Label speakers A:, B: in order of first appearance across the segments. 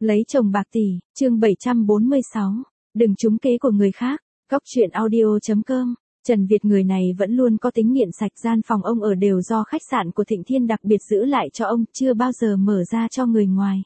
A: Lấy chồng bạc tỷ, chương 746. Đừng trúng kế của người khác. Góc truyện audio.com. Trần Việt người này vẫn luôn có tính nghiện sạch, gian phòng ông ở đều do khách sạn của Thịnh Thiên đặc biệt giữ lại cho ông, chưa bao giờ mở ra cho người ngoài.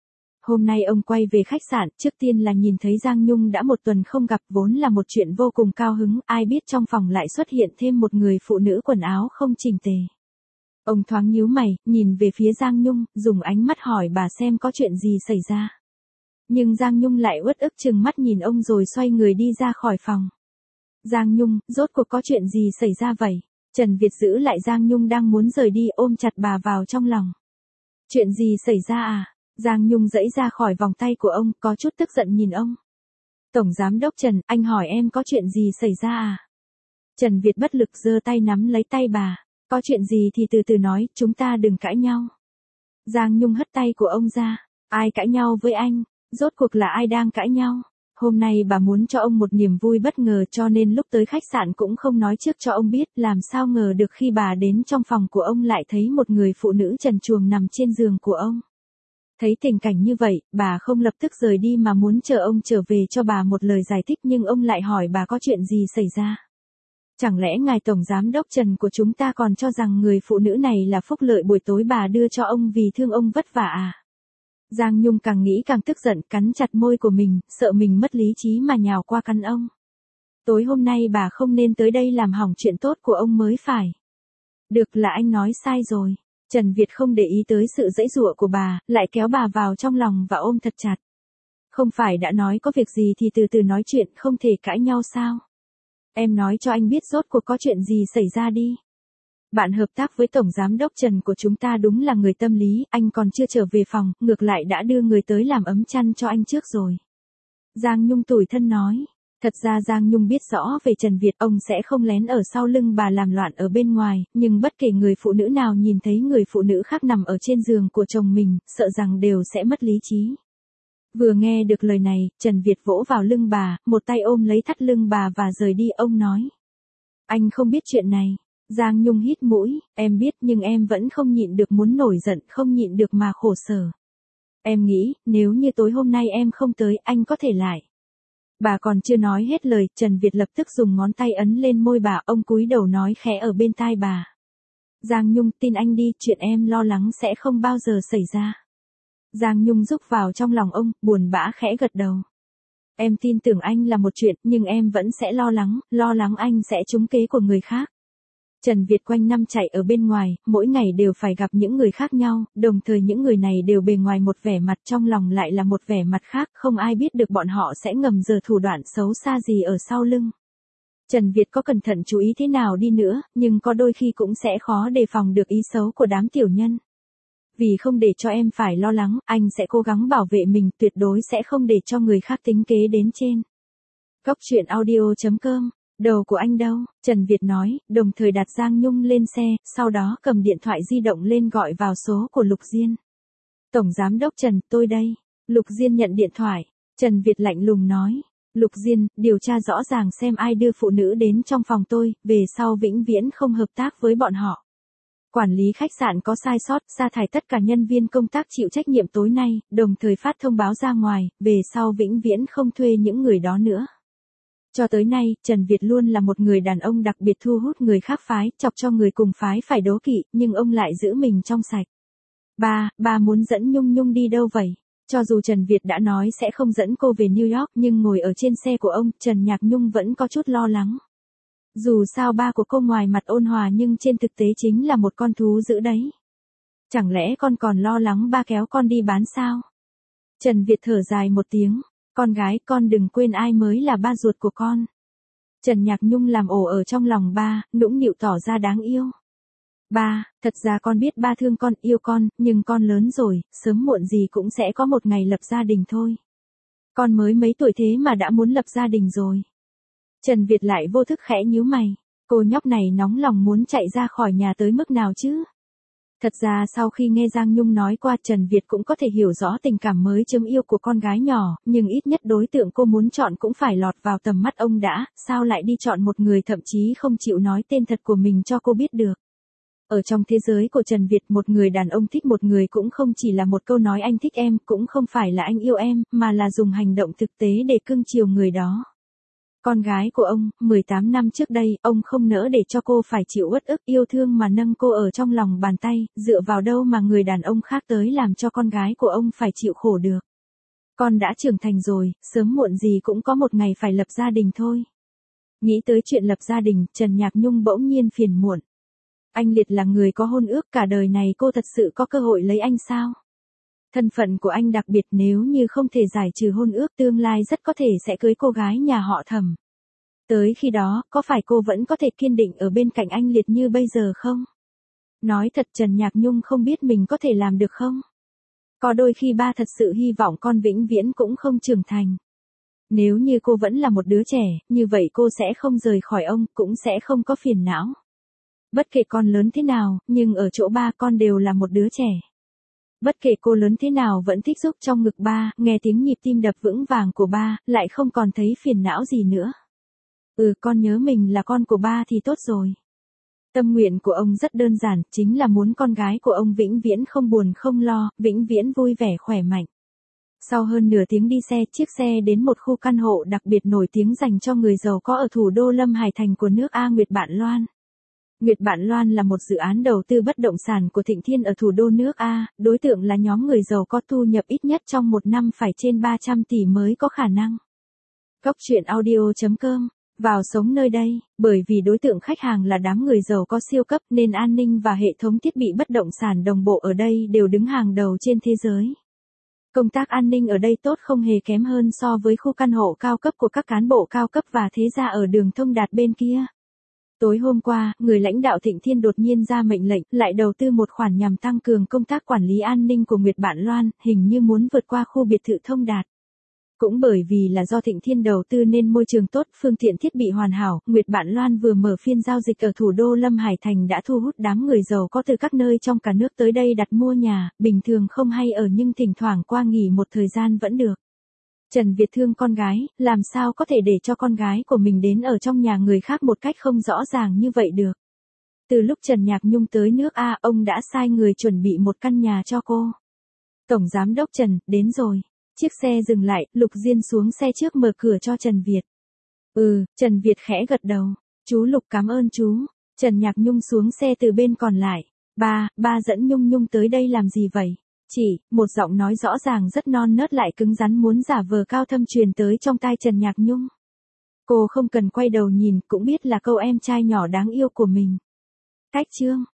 A: Hôm nay ông quay về khách sạn, trước tiên là nhìn thấy Giang Nhung đã một tuần không gặp, vốn là một chuyện vô cùng cao hứng, ai biết trong phòng lại xuất hiện thêm một người phụ nữ quần áo không chỉnh tề. Ông thoáng nhíu mày, nhìn về phía Giang Nhung, dùng ánh mắt hỏi bà xem có chuyện gì xảy ra. Nhưng Giang Nhung lại uất ức trừng mắt nhìn ông rồi xoay người đi ra khỏi phòng. Giang Nhung, rốt cuộc có chuyện gì xảy ra vậy? Trần Việt giữ lại Giang Nhung đang muốn rời đi, ôm chặt bà vào trong lòng. Chuyện gì xảy ra à? Giang Nhung giãy ra khỏi vòng tay của ông, có chút tức giận nhìn ông. Tổng Giám đốc Trần, anh hỏi em có chuyện gì xảy ra à? Trần Việt bất lực giơ tay nắm lấy tay bà. Có chuyện gì thì từ từ nói, chúng ta đừng cãi nhau. Giang Nhung hất tay của ông ra. Ai cãi nhau với anh? Rốt cuộc là ai đang cãi nhau? Hôm nay bà muốn cho ông một niềm vui bất ngờ cho nên lúc tới khách sạn cũng không nói trước cho ông biết, làm sao ngờ được khi bà đến trong phòng của ông lại thấy một người phụ nữ trần truồng nằm trên giường của ông. Thấy tình cảnh như vậy, bà không lập tức rời đi mà muốn chờ ông trở về cho bà một lời giải thích, nhưng ông lại hỏi bà có chuyện gì xảy ra. Chẳng lẽ ngài Tổng Giám đốc Trần của chúng ta còn cho rằng người phụ nữ này là phúc lợi buổi tối bà đưa cho ông vì thương ông vất vả à? Giang Nhung càng nghĩ càng tức giận, cắn chặt môi của mình, sợ mình mất lý trí mà nhào qua cắn ông. Tối hôm nay bà không nên tới đây làm hỏng chuyện tốt của ông mới phải. Được, là anh nói sai rồi. Trần Việt không để ý tới sự giãy giụa của bà, lại kéo bà vào trong lòng và ôm thật chặt. Không phải đã nói có việc gì thì từ từ nói chuyện, không thể cãi nhau sao? Em nói cho anh biết rốt cuộc có chuyện gì xảy ra đi. Bạn hợp tác với Tổng Giám đốc Trần của chúng ta đúng là người tâm lý, anh còn chưa trở về phòng, ngược lại đã đưa người tới làm ấm chăn cho anh trước rồi. Giang Nhung tủi thân nói. Thật ra Giang Nhung biết rõ về Trần Việt, ông sẽ không lén ở sau lưng bà làm loạn ở bên ngoài, nhưng bất kể người phụ nữ nào nhìn thấy người phụ nữ khác nằm ở trên giường của chồng mình, sợ rằng đều sẽ mất lý trí. Vừa nghe được lời này, Trần Việt vỗ vào lưng bà, một tay ôm lấy thắt lưng bà và rời đi. Ông nói. Anh không biết chuyện này. Giang Nhung hít mũi, em biết nhưng em vẫn không nhịn được muốn nổi giận, không nhịn được mà khổ sở. Em nghĩ, nếu như tối hôm nay em không tới, anh có thể lại. Bà còn chưa nói hết lời, Trần Việt lập tức dùng ngón tay ấn lên môi bà, ông cúi đầu nói khẽ ở bên tai bà. Giang Nhung, tin anh đi, chuyện em lo lắng sẽ không bao giờ xảy ra. Giang Nhung rúc vào trong lòng ông, buồn bã khẽ gật đầu. Em tin tưởng anh là một chuyện, nhưng em vẫn sẽ lo lắng anh sẽ trúng kế của người khác. Trần Việt quanh năm chạy ở bên ngoài, mỗi ngày đều phải gặp những người khác nhau, đồng thời những người này đều bề ngoài một vẻ mặt, trong lòng lại là một vẻ mặt khác, không ai biết được bọn họ sẽ ngầm giở thủ đoạn xấu xa gì ở sau lưng. Trần Việt có cẩn thận chú ý thế nào đi nữa, nhưng có đôi khi cũng sẽ khó đề phòng được ý xấu của đám tiểu nhân. Vì không để cho em phải lo lắng, anh sẽ cố gắng bảo vệ mình, tuyệt đối sẽ không để cho người khác tính kế đến trên. Góc truyện audio.com. Đầu của anh đâu? Trần Việt nói, đồng thời đặt Giang Nhung lên xe, sau đó cầm điện thoại di động lên gọi vào số của Lục Diên. Tổng Giám đốc Trần, tôi đây. Lục Diên nhận điện thoại. Trần Việt lạnh lùng nói. Lục Diên, điều tra rõ ràng xem ai đưa phụ nữ đến trong phòng tôi, về sau vĩnh viễn không hợp tác với bọn họ. Quản lý khách sạn có sai sót, sa thải tất cả nhân viên công tác chịu trách nhiệm tối nay, đồng thời phát thông báo ra ngoài, về sau vĩnh viễn không thuê những người đó nữa. Cho tới nay, Trần Việt luôn là một người đàn ông đặc biệt thu hút người khác phái, chọc cho người cùng phái phải đố kỵ, nhưng ông lại giữ mình trong sạch. Ba muốn dẫn Nhung Nhung đi đâu vậy? Cho dù Trần Việt đã nói sẽ không dẫn cô về New York, nhưng ngồi ở trên xe của ông, Trần Nhạc Nhung vẫn có chút lo lắng. Dù sao ba của cô ngoài mặt ôn hòa nhưng trên thực tế chính là một con thú dữ đấy. Chẳng lẽ con còn lo lắng ba kéo con đi bán sao? Trần Việt thở dài một tiếng. Con gái, con đừng quên ai mới là ba ruột của con. Trần Nhạc Nhung làm ổ ở trong lòng ba, nũng nịu tỏ ra đáng yêu. Ba, thật ra con biết ba thương con, yêu con, nhưng con lớn rồi, sớm muộn gì cũng sẽ có một ngày lập gia đình thôi. Con mới mấy tuổi thế mà đã muốn lập gia đình rồi. Trần Việt lại vô thức khẽ nhíu mày. Cô nhóc này nóng lòng muốn chạy ra khỏi nhà tới mức nào chứ? Thật ra sau khi nghe Giang Nhung nói qua, Trần Việt cũng có thể hiểu rõ tình cảm mới chớm yêu của con gái nhỏ, nhưng ít nhất đối tượng cô muốn chọn cũng phải lọt vào tầm mắt ông đã, sao lại đi chọn một người thậm chí không chịu nói tên thật của mình cho cô biết được. Ở trong thế giới của Trần Việt, một người đàn ông thích một người cũng không chỉ là một câu nói anh thích em, cũng không phải là anh yêu em, mà là dùng hành động thực tế để cưng chiều người đó. Con gái của ông, 18 năm trước đây, ông không nỡ để cho cô phải chịu uất ức, yêu thương mà nâng cô ở trong lòng bàn tay, dựa vào đâu mà người đàn ông khác tới làm cho con gái của ông phải chịu khổ được. Con đã trưởng thành rồi, sớm muộn gì cũng có một ngày phải lập gia đình thôi. Nghĩ tới chuyện lập gia đình, Trần Nhạc Nhung bỗng nhiên phiền muộn. Anh Liệt là người có hôn ước, cả đời này cô thật sự có cơ hội lấy anh sao? Thân phận của anh đặc biệt, nếu như không thể giải trừ hôn ước, tương lai rất có thể sẽ cưới cô gái nhà họ Thẩm. Tới khi đó, có phải cô vẫn có thể kiên định ở bên cạnh anh Liệt như bây giờ không? Nói thật, Trần Nhạc Nhung không biết mình có thể làm được không? Có đôi khi ba thật sự hy vọng con vĩnh viễn cũng không trưởng thành. Nếu như cô vẫn là một đứa trẻ, như vậy cô sẽ không rời khỏi ông, cũng sẽ không có phiền não. Bất kể con lớn thế nào, nhưng ở chỗ ba con đều là một đứa trẻ. Bất kể cô lớn thế nào vẫn thích giúp trong ngực ba, nghe tiếng nhịp tim đập vững vàng của ba, lại không còn thấy phiền não gì nữa. Con nhớ mình là con của ba thì tốt rồi. Tâm nguyện của ông rất đơn giản, chính là muốn con gái của ông vĩnh viễn không buồn không lo, vĩnh viễn vui vẻ khỏe mạnh. Sau hơn nửa tiếng đi xe, chiếc xe đến một khu căn hộ đặc biệt nổi tiếng dành cho người giàu có ở thủ đô Lâm Hải Thành của nước A. Nguyệt Bạn Loan. Nguyệt Bạn Loan là một dự án đầu tư bất động sản của Thịnh Thiên ở thủ đô nước A, đối tượng là nhóm người giàu có thu nhập ít nhất trong một năm phải trên 300 tỷ mới có khả năng. Góc truyện audio.com. Vào sống nơi đây, bởi vì đối tượng khách hàng là đám người giàu có siêu cấp nên an ninh và hệ thống thiết bị bất động sản đồng bộ ở đây đều đứng hàng đầu trên thế giới. Công tác an ninh ở đây tốt không hề kém hơn so với khu căn hộ cao cấp của các cán bộ cao cấp và thế gia ở đường Thông Đạt bên kia. Tối hôm qua, người lãnh đạo Thịnh Thiên đột nhiên ra mệnh lệnh, lại đầu tư một khoản nhằm tăng cường công tác quản lý an ninh của Nguyệt Bạn Loan, hình như muốn vượt qua khu biệt thự Thông Đạt. Cũng bởi vì là do Thịnh Thiên đầu tư nên môi trường tốt, phương tiện thiết bị hoàn hảo, Nguyệt Bạn Loan vừa mở phiên giao dịch ở thủ đô Lâm Hải Thành đã thu hút đám người giàu có từ các nơi trong cả nước tới đây đặt mua nhà, bình thường không hay ở nhưng thỉnh thoảng qua nghỉ một thời gian vẫn được. Trần Việt thương con gái, làm sao có thể để cho con gái của mình đến ở trong nhà người khác một cách không rõ ràng như vậy được. Từ lúc Trần Nhạc Nhung tới nước A, ông đã sai người chuẩn bị một căn nhà cho cô. Tổng Giám đốc Trần, đến rồi. Chiếc xe dừng lại, Lục Diên xuống xe trước mở cửa cho Trần Việt. Trần Việt khẽ gật đầu. Chú Lục cảm ơn chú. Trần Nhạc Nhung xuống xe từ bên còn lại. Ba dẫn Nhung Nhung tới đây làm gì vậy? Chị, một giọng nói rõ ràng rất non nớt lại cứng rắn muốn giả vờ cao thâm truyền tới trong tai Trần Nhạc Nhung. Cô không cần quay đầu nhìn, cũng biết là câu em trai nhỏ đáng yêu của mình. Cách chương.